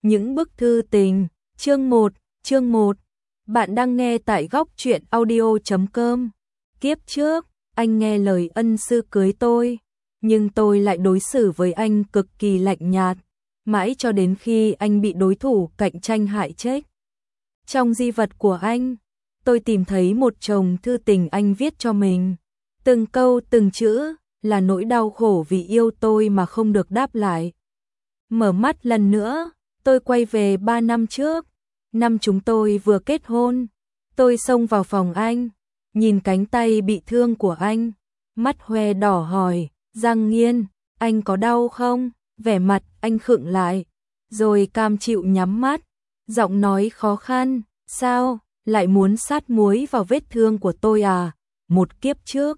Những bức thư tình, chương 1. Bạn đang nghe tại góc truyện audio.com. Kiếp trước, anh nghe lời ân sư cưới tôi, nhưng tôi lại đối xử với anh cực kỳ lạnh nhạt, mãi cho đến khi anh bị đối thủ cạnh tranh hại chết. Trong di vật của anh, tôi tìm thấy một chồng thư tình anh viết cho mình. Từng câu từng chữ là nỗi đau khổ vì yêu tôi mà không được đáp lại. Mở mắt lần nữa, tôi quay về 3 năm trước, năm chúng tôi vừa kết hôn. Tôi xông vào phòng anh, nhìn cánh tay bị thương của anh, mắt hoe đỏ hỏi, Giang Nghiên, anh có đau không? Vẻ mặt anh khựng lại, rồi cam chịu nhắm mắt, giọng nói khó khăn, sao, lại muốn sát muối vào vết thương của tôi à? Một kiếp trước.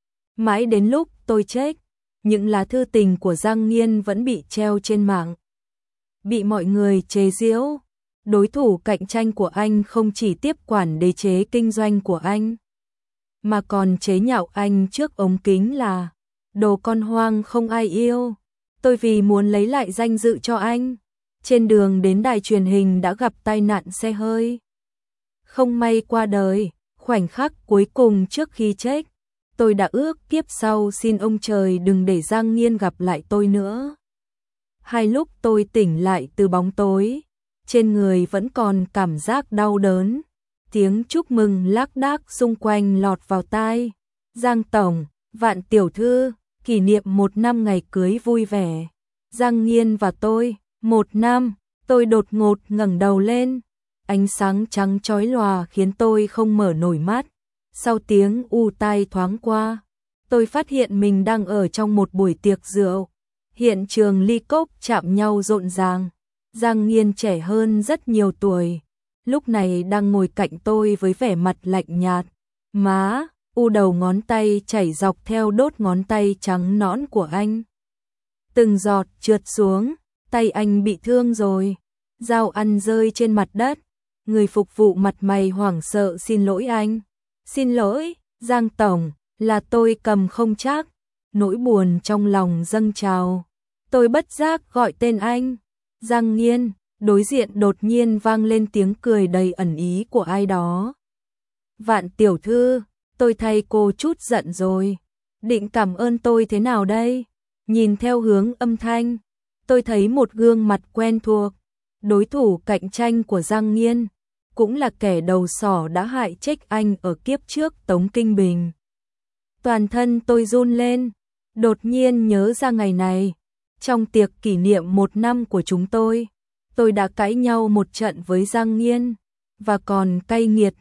Mãi đến lúc tôi chết, những lá thư tình của Giang Nghiên vẫn bị treo trên mạng, bị mọi người chế giễu. Đối thủ cạnh tranh của anh không chỉ tiếp quản đế chế kinh doanh của anh, mà còn chế nhạo anh trước ống kính là đồ con hoang không ai yêu. Tôi vì muốn lấy lại danh dự cho anh, trên đường đến đài truyền hình đã gặp tai nạn xe hơi, không may qua đời. Khoảnh khắc cuối cùng trước khi chết, tôi đã ước kiếp sau xin ông trời đừng để Giang Nghiên gặp lại tôi nữa. Hai lúc tôi tỉnh lại từ bóng tối, trên người vẫn còn cảm giác đau đớn. Tiếng chúc mừng lác đác xung quanh lọt vào tai. Giang Tổng, Vạn Tiểu Thư, kỷ niệm 1 năm ngày cưới vui vẻ. Giang Nghiên và tôi, 1 năm. Tôi đột ngột ngẩng đầu lên. Ánh sáng trắng chói lòa khiến tôi không mở nổi mắt. Sau tiếng u tai thoáng qua, tôi phát hiện mình đang ở trong một buổi tiệc rượu. Hiện trường ly cốc chạm nhau rộn ràng. Giang Nghiên trẻ hơn rất nhiều tuổi, lúc này đang ngồi cạnh tôi với vẻ mặt lạnh nhạt. Má, đầu ngón tay chảy dọc theo đốt ngón tay trắng nõn của anh. Từng giọt trượt xuống, tay anh bị thương rồi. Dao ăn rơi trên mặt đất. Người phục vụ mặt mày hoảng sợ xin lỗi anh. Xin lỗi, Giang Tổng, là tôi cầm không chắc. Nỗi buồn trong lòng dâng trào. Tôi bất giác gọi tên anh. Giang Nghiên, đối diện đột nhiên vang lên tiếng cười đầy ẩn ý của ai đó. Vạn Tiểu Thư, tôi thay cô chút giận rồi. Định cảm ơn tôi thế nào đây? Nhìn theo hướng âm thanh, tôi thấy một gương mặt quen thuộc. Đối thủ cạnh tranh của Giang Nghiên, cũng là kẻ đầu sỏ đã hại chết anh ở kiếp trước Tống Kinh Bình. Toàn thân tôi run lên, đột nhiên nhớ ra ngày này. Trong tiệc kỷ niệm 1 năm của chúng tôi đã cãi nhau một trận với Giang Nghiên, và còn cay nghiệt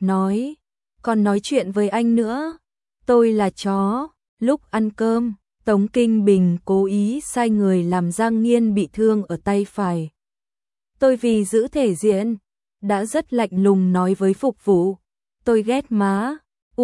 còn nói chuyện với anh nữa. Tôi là chó. Lúc ăn cơm, Tống Kinh Bình cố ý sai người làm Giang Nghiên bị thương ở tay phải. Tôi vì giữ thể diện, đã rất lạnh lùng nói với phục vụ, tôi ghét má,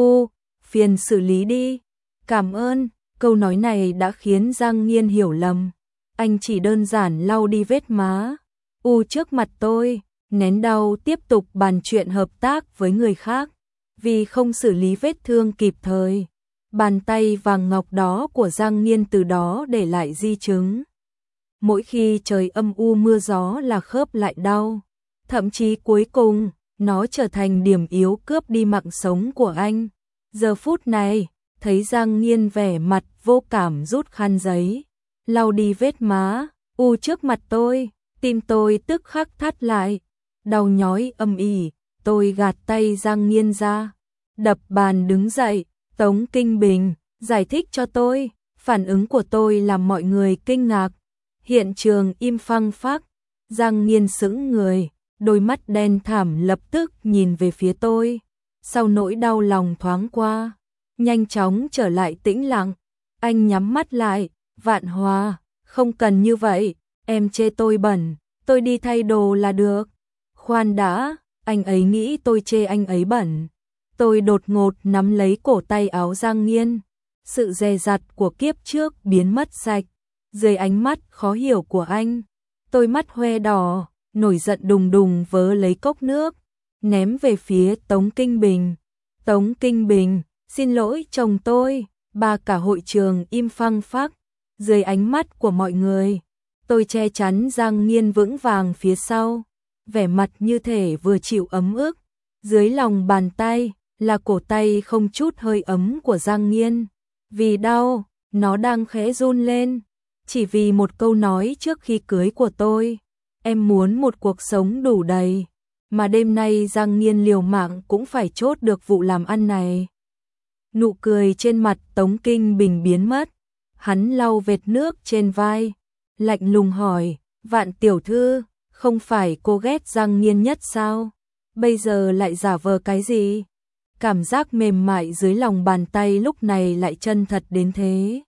phiền xử lý đi. Cảm ơn. Câu nói này đã khiến Giang Nghiên hiểu lầm. Anh chỉ đơn giản lau đi vết má trước mặt tôi, nén đau tiếp tục bàn chuyện hợp tác với người khác. Vì không xử lý vết thương kịp thời, bàn tay vàng ngọc đó của Giang Nghiên từ đó để lại di chứng. Mỗi khi trời âm u mưa gió là khớp lại đau. Thậm chí cuối cùng, nó trở thành điểm yếu cướp đi mạng sống của anh. Giờ phút này, thấy Giang Nghiên vẻ mặt vô cảm rút khăn giấy, lau đi vết má trước mặt tôi, tim tôi tức khắc thắt lại, đau nhói âm ỉ. Tôi gạt tay Giang Nghiên ra, đập bàn đứng dậy. Tống Kinh Bình, giải thích cho tôi. Phản ứng của tôi làm mọi người kinh ngạc. Hiện trường im phăng phắc. Giang Nghiên sững người, đôi mắt đen thẳm lập tức nhìn về phía tôi. Sau nỗi đau lòng thoáng qua, nhanh chóng trở lại tĩnh lặng. Anh nhắm mắt lại. Vạn Hòa, không cần như vậy, em chê tôi bẩn, tôi đi thay đồ là được. Khoan đã, anh ấy nghĩ tôi chê anh ấy bẩn. Tôi đột ngột nắm lấy cổ tay áo Giang Nghiên. Sự dè dặt của kiếp trước biến mất sạch. Dưới ánh mắt khó hiểu của anh, tôi mắt hoe đỏ, nổi giận đùng đùng vớ lấy cốc nước, ném về phía Tống Kinh Bình. Tống Kinh Bình, xin lỗi chồng tôi. Cả hội trường im phăng phắc. Dưới ánh mắt của mọi người, Tôi che chắn Giang Nghiên vững vàng phía sau, vẻ mặt như thể vừa chịu ấm ức. Dưới lòng bàn tay là cổ tay không chút hơi ấm của Giang Nghiên. Vì đau, nó đang khẽ run lên. Chỉ vì một câu nói trước khi cưới của tôi, em muốn một cuộc sống đủ đầy. Mà đêm nay Giang Nghiên liều mạng cũng phải chốt được vụ làm ăn này. Nụ cười trên mặt Tống Kinh Bình biến mất. Hắn lau vệt nước trên vai, lạnh lùng hỏi, Vạn tiểu thư, không phải cô ghét Giang Nghiên nhất sao? Bây giờ lại giả vờ cái gì? Cảm giác mềm mại dưới lòng bàn tay lúc này lại chân thật đến thế.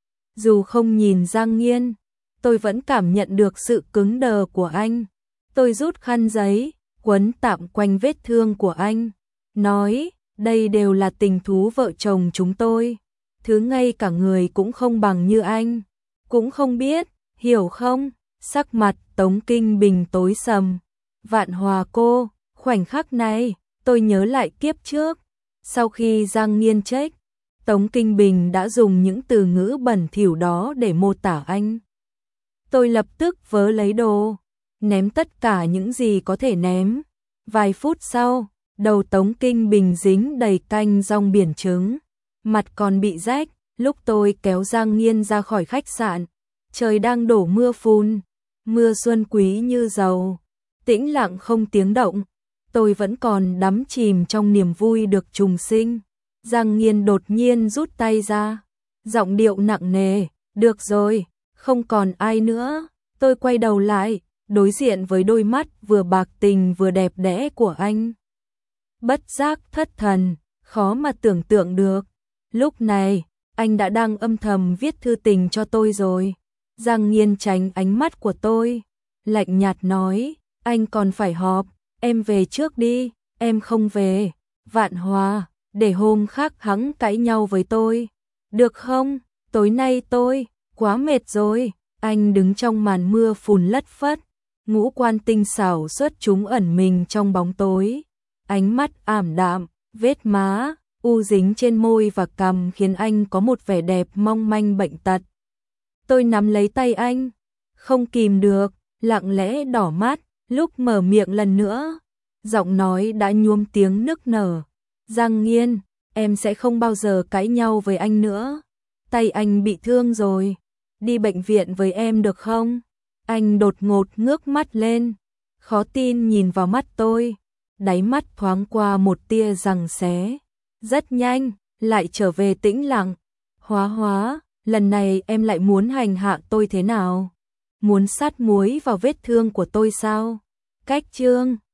Dù không nhìn Giang Nghiên, tôi vẫn cảm nhận được sự cứng đờ của anh. Tôi rút khăn giấy, quấn tạm quanh vết thương của anh, nói, đây đều là tình thú vợ chồng chúng tôi. Thứ ngay cả người cũng không bằng như anh, cũng không biết, hiểu không? Sắc mặt Tống Kinh Bình tối sầm. Vạn Hòa cô, khoảnh khắc này, tôi nhớ lại kiếp trước. Sau khi Giang Nghiên chết, Tống Kinh Bình đã dùng những từ ngữ bẩn thỉu đó để mô tả anh. Tôi lập tức vớ lấy đồ, ném tất cả những gì có thể ném. Vài phút sau, đầu Tống Kinh Bình dính đầy canh rong biển trứng, mặt còn bị rách. Lúc tôi kéo Giang Nghiên ra khỏi khách sạn, trời đang đổ mưa phùn, mưa xuân quý như dầu, tĩnh lặng không tiếng động. Tôi vẫn còn đắm chìm trong niềm vui được trùng sinh. Giang Nghiên đột nhiên rút tay ra, giọng điệu nặng nề, được rồi, không còn ai nữa. Tôi quay đầu lại, đối diện với đôi mắt vừa bạc tình vừa đẹp đẽ của anh. Bất giác thất thần, khó mà tưởng tượng được. Lúc này, anh đã đang âm thầm viết thư tình cho tôi rồi. Giang Nghiên tránh ánh mắt của tôi, lạnh nhạt nói, anh còn phải họp, em về trước đi, em không về. Vạn Hòa, để hôm khác hắn cãi nhau với tôi, được không? Tối nay tôi quá mệt rồi. Anh đứng trong màn mưa phùn lất phất, ngũ quan tinh xảo xuất chúng ẩn mình trong bóng tối. Ánh mắt ảm đạm, vết má u dính trên môi và cằm khiến anh có một vẻ đẹp mong manh bệnh tật. Tôi nắm lấy tay anh, không kìm được, lặng lẽ đỏ mắt. Lúc mở miệng lần nữa, giọng nói đã nhuốm tiếng nức nở. Giang Nghiên, em sẽ không bao giờ cãi nhau với anh nữa. Tay anh bị thương rồi, đi bệnh viện với em được không? Anh đột ngột ngước mắt lên, khó tin nhìn vào mắt tôi, đáy mắt thoáng qua một tia giằng xé. Rất nhanh, lại trở về tĩnh lặng. Hóa, lần này em lại muốn hành hạ tôi thế nào? Muốn sát muối vào vết thương của tôi sao? Cách chương